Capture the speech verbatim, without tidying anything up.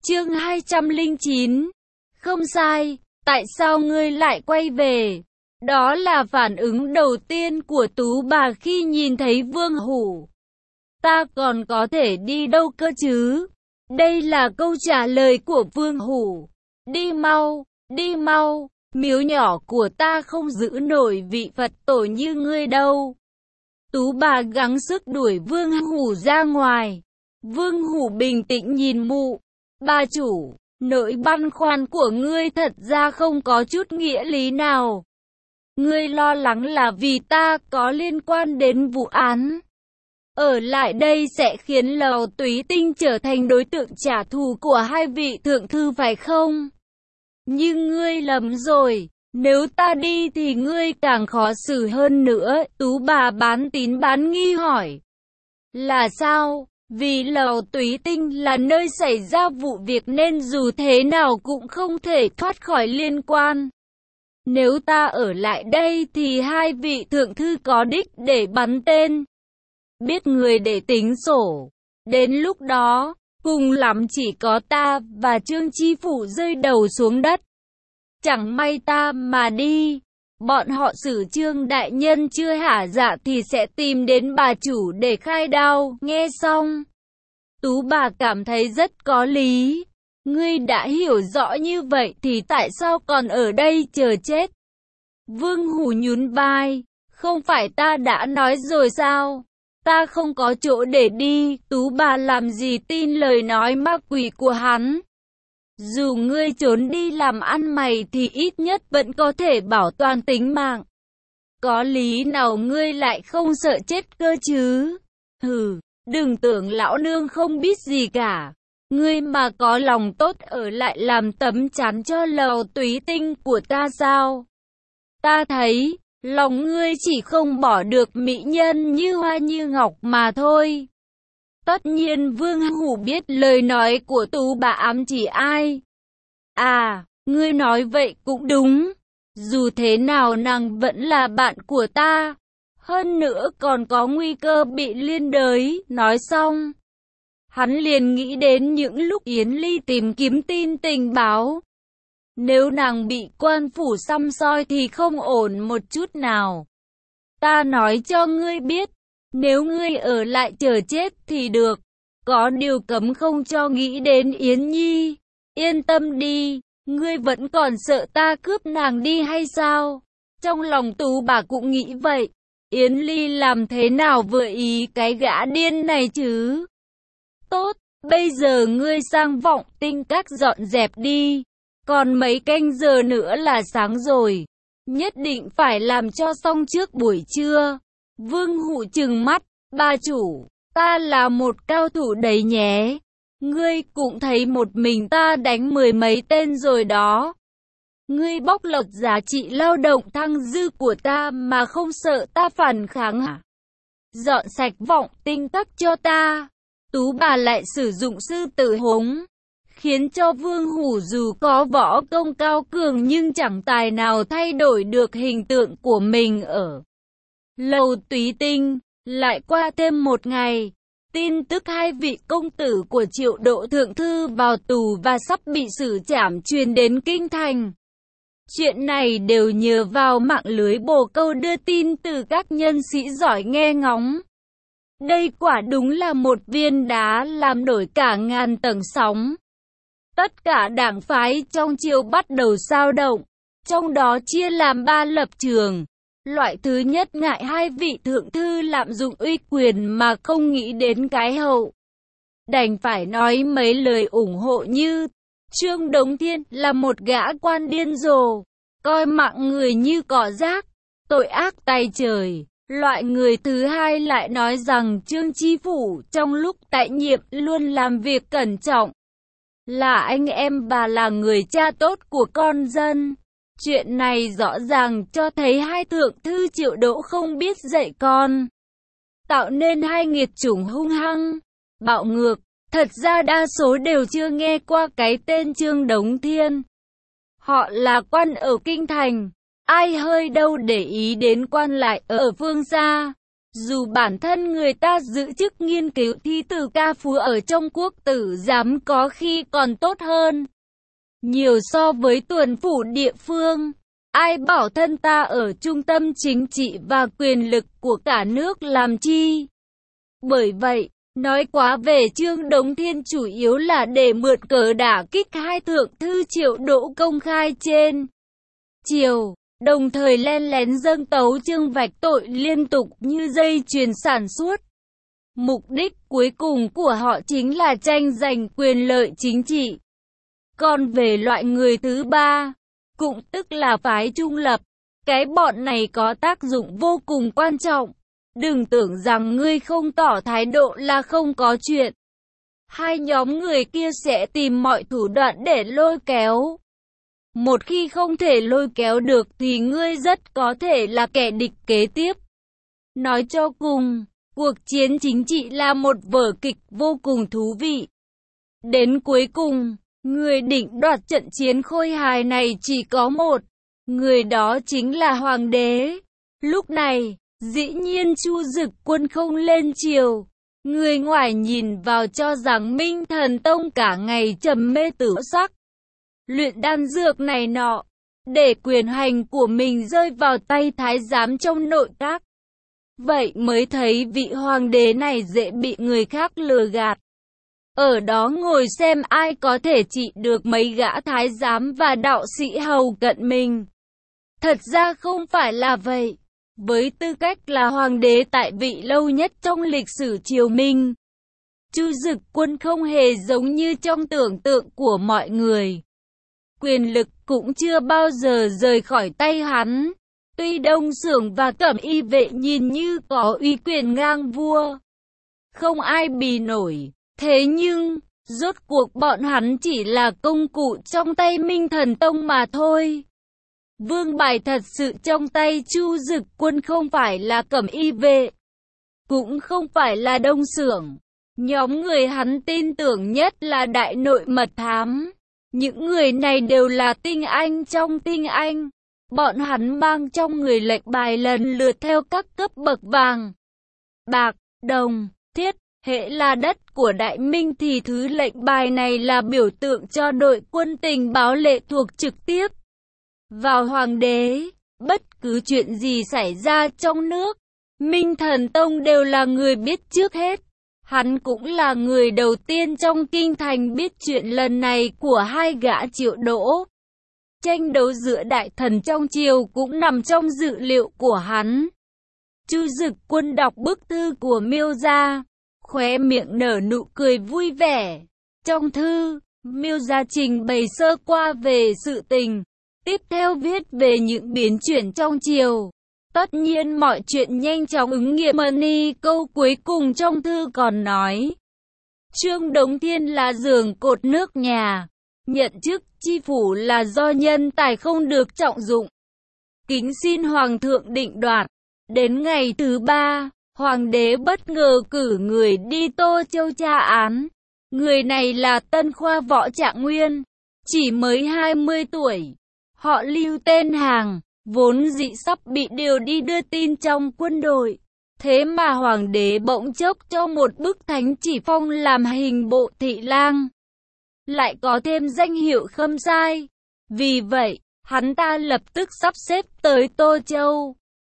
Chương hai trăm lẻ chín. Không sai, tại sao ngươi lại quay về? Đó là phản ứng đầu tiên của Tú bà khi nhìn thấy Vương Hủ. Ta còn có thể đi đâu cơ chứ? Đây là câu trả lời của Vương Hủ. Đi mau, đi mau, miếu nhỏ của ta không giữ nổi vị Phật tổ như ngươi đâu. Tú bà gắng sức đuổi Vương Hủ ra ngoài. Vương Hủ bình tĩnh nhìn mụ. Bà chủ, nỗi băn khoăn của ngươi thật ra không có chút nghĩa lý nào. Ngươi lo lắng là vì ta có liên quan đến vụ án. Ở lại đây sẽ khiến Lầu Túy Tinh trở thành đối tượng trả thù của hai vị thượng thư phải không? Nhưng ngươi lầm rồi, nếu ta đi thì ngươi càng khó xử hơn nữa. Tú bà bán tín bán nghi hỏi. Là sao? Vì Lầu Túy Tinh là nơi xảy ra vụ việc nên dù thế nào cũng không thể thoát khỏi liên quan. Nếu ta ở lại đây thì hai vị thượng thư có đích để bắn tên. Biết người để tính sổ. Đến lúc đó, cùng lắm chỉ có ta và Trương Chi Phủ rơi đầu xuống đất. Chẳng may ta mà đi, bọn họ xử Trương đại nhân chưa hả dạ thì sẽ tìm đến bà chủ để khai đao. Nghe xong, Tú bà cảm thấy rất có lý. Ngươi đã hiểu rõ như vậy thì tại sao còn ở đây chờ chết? Vương Hủ nhún vai. Không phải ta đã nói rồi sao? Ta không có chỗ để đi. Tú bà làm gì tin lời nói ma quỷ của hắn. Dù ngươi trốn đi làm ăn mày thì ít nhất vẫn có thể bảo toàn tính mạng. Có lý nào ngươi lại không sợ chết cơ chứ? Hừ, đừng tưởng lão nương không biết gì cả. Ngươi mà có lòng tốt ở lại làm tấm chắn cho Lầu Túy Tinh của ta sao? Ta thấy, lòng ngươi chỉ không bỏ được mỹ nhân như hoa như ngọc mà thôi. Tất nhiên Vương Hủ biết lời nói của Tú bà ám chỉ ai. À, ngươi nói vậy cũng đúng. Dù thế nào nàng vẫn là bạn của ta. Hơn nữa còn có nguy cơ bị liên đới. Nói xong, hắn liền nghĩ đến những lúc Yến Ly tìm kiếm tin tình báo. Nếu nàng bị quan phủ săm soi thì không ổn một chút nào. Ta nói cho ngươi biết, nếu ngươi ở lại chờ chết thì được. Có điều cấm không cho nghĩ đến Yến Nhi. Yên tâm đi, ngươi vẫn còn sợ ta cướp nàng đi hay sao? Trong lòng Tú bà cũng nghĩ vậy. Yến Ly làm thế nào vừa ý cái gã điên này chứ? Tốt, bây giờ ngươi sang Vọng Tinh Các dọn dẹp đi. Còn mấy canh giờ nữa là sáng rồi. Nhất định phải làm cho xong trước buổi trưa. Vương Hủ trừng mắt. Bà chủ, ta là một cao thủ đấy nhé. Ngươi cũng thấy một mình ta đánh mười mấy tên rồi đó. Ngươi bóc lột giá trị lao động thăng dư của ta mà không sợ ta phản kháng à? Dọn sạch Vọng Tinh Các cho ta. Tú bà lại sử dụng sư tử hống, khiến cho Vương Hủ dù có võ công cao cường nhưng chẳng tài nào thay đổi được hình tượng của mình ở Lầu Túy Tinh. Lại qua thêm một ngày, tin tức hai vị công tử của Triệu Độ thượng thư vào tù và sắp bị xử trảm truyền đến kinh thành. Chuyện này đều nhờ vào mạng lưới bồ câu đưa tin từ các nhân sĩ giỏi nghe ngóng. Đây quả đúng là một viên đá làm đổi cả ngàn tầng sóng. Tất cả đảng phái trong triều bắt đầu xao động, trong đó chia làm ba lập trường. Loại thứ nhất ngại hai vị thượng thư lạm dụng uy quyền mà không nghĩ đến cái hậu. Đành phải nói mấy lời ủng hộ như Trương Đống Thiên là một gã quan điên rồ, coi mạng người như cỏ rác, tội ác tay trời. Loại người thứ hai lại nói rằng Trương Chi Phủ trong lúc tại nhiệm luôn làm việc cẩn trọng, là anh em và là người cha tốt của con dân. Chuyện này rõ ràng cho thấy hai thượng thư Triệu Đỗ không biết dạy con, tạo nên hai nghiệt chủng hung hăng, bạo ngược. Thật ra đa số đều chưa nghe qua cái tên Trương Đống Thiên. Họ là quan ở kinh thành, ai hơi đâu để ý đến quan lại ở phương xa. Dù bản thân người ta giữ chức nghiên cứu thi từ ca phú ở trong quốc tử giám có khi còn tốt hơn nhiều so với tuần phủ địa phương. Ai bảo thân ta ở trung tâm chính trị và quyền lực của cả nước làm chi? Bởi vậy, nói quá về Trương Đống Thiên chủ yếu là để mượn cớ đả kích hai thượng thư Triệu Đỗ công khai trên triều, đồng thời len lén dâng tấu chương vạch tội liên tục như dây chuyền sản xuất. Mục đích cuối cùng của họ chính là tranh giành quyền lợi chính trị. Còn về loại người thứ ba, cũng tức là phái trung lập, cái bọn này có tác dụng vô cùng quan trọng. Đừng tưởng rằng ngươi không tỏ thái độ là không có chuyện. Hai nhóm người kia sẽ tìm mọi thủ đoạn để lôi kéo. Một khi không thể lôi kéo được thì ngươi rất có thể là kẻ địch kế tiếp. Nói cho cùng, cuộc chiến chính trị là một vở kịch vô cùng thú vị. Đến cuối cùng, người định đoạt trận chiến khôi hài này chỉ có một, người đó chính là hoàng đế. Lúc này, dĩ nhiên Chu Dực Quân không lên triều. Người ngoài nhìn vào cho rằng Minh Thần Tông cả ngày trầm mê tử sắc, luyện đan dược này nọ, để quyền hành của mình rơi vào tay thái giám trong nội các. Vậy mới thấy vị hoàng đế này dễ bị người khác lừa gạt. Ở đó ngồi xem ai có thể trị được mấy gã thái giám và đạo sĩ hầu cận mình. Thật ra không phải là vậy. Với tư cách là hoàng đế tại vị lâu nhất trong lịch sử triều Minh, Chu Dực Quân không hề giống như trong tưởng tượng của mọi người. Quyền lực cũng chưa bao giờ rời khỏi tay hắn. Tuy Đông Xưởng và Cẩm Y vệ nhìn như có uy quyền ngang vua, không ai bì nổi. Thế nhưng, rốt cuộc bọn hắn chỉ là công cụ trong tay Minh Thần Tông mà thôi. Vương bài thật sự trong tay Chu Dực Quân không phải là Cẩm Y vệ, cũng không phải là Đông Xưởng. Nhóm người hắn tin tưởng nhất là Đại Nội Mật Thám. Những người này đều là tinh anh trong tinh anh. Bọn hắn mang trong người lệnh bài lần lượt theo các cấp bậc vàng, bạc, đồng, thiết. Hễ là đất của Đại Minh thì thứ lệnh bài này là biểu tượng cho đội quân tình báo lệ thuộc trực tiếp vào hoàng đế. Bất cứ chuyện gì xảy ra trong nước, Minh Thần Tông đều là người biết trước hết. Hắn cũng là người đầu tiên trong kinh thành biết chuyện lần này của hai gã Triệu Đỗ. Tranh đấu giữa đại thần trong triều cũng nằm trong dự liệu của hắn. Chu Dực Quân đọc bức thư của Miêu Gia, khóe miệng nở nụ cười vui vẻ. Trong thư, Miêu Gia trình bày sơ qua về sự tình, tiếp theo viết về những biến chuyển trong triều. Tất nhiên mọi chuyện nhanh chóng ứng nghiệm. Mani câu cuối cùng trong thư còn nói, Trương Đống Thiên là giường cột nước nhà, nhận chức chi phủ là do nhân tài không được trọng dụng. Kính xin Hoàng thượng định đoạt. Đến ngày thứ ba, Hoàng đế bất ngờ cử người đi Tô Châu tra án. Người này là Tân Khoa Võ Trạng Nguyên, chỉ mới hai mươi tuổi. Họ Lưu tên Hàng, vốn dĩ sắp bị điều đi đưa tin trong quân đội. Thế mà Hoàng đế bỗng chốc cho một bức thánh chỉ phong làm hình bộ thị lang, lại có thêm danh hiệu Khâm Sai. Vì vậy, hắn ta lập tức sắp xếp tới Tô Châu.